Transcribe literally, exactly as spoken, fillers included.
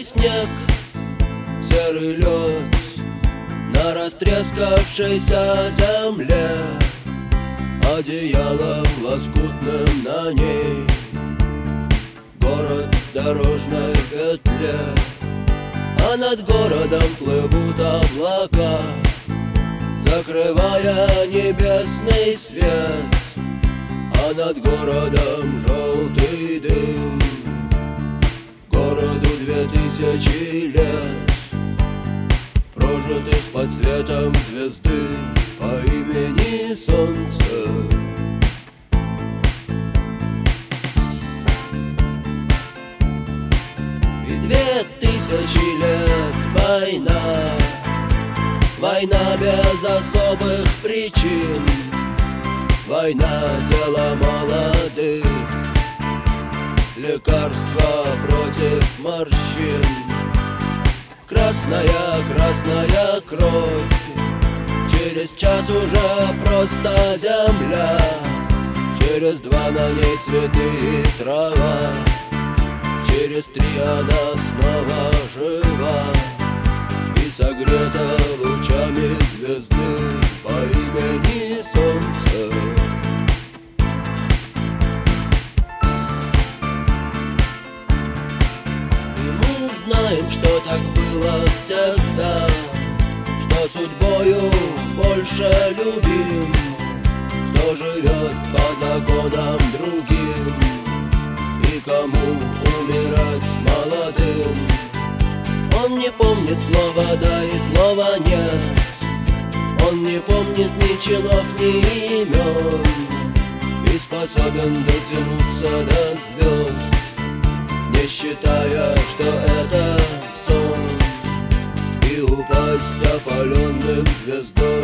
Белый снег, серый лед на растрескавшейся земле, одеялом лоскутным на ней город в дорожной петле. А над городом плывут облака, закрывая небесный свет. А над городом желтый дым, городу две тысячи лет, прожитых под светом звезды по имени Солнце. И две тысячи лет война, война без особых причин, война дело молодых, лекарства против морщин. Красная, красная кровь, через час уже просто земля, через два на ней цветы и трава, через три она снова жива и согрета лучами звезды по имени Солнце. И мы знаем, что так было всегда, что судьбою больше любим, кто живет по законам другим и кому умирать молодым. Он не помнит слова «да» и слова «нет», он не помнит ни чинов, ни имен, и способен дотянуться до звезд, не считая, что это сон, и упасть опаленным звездой.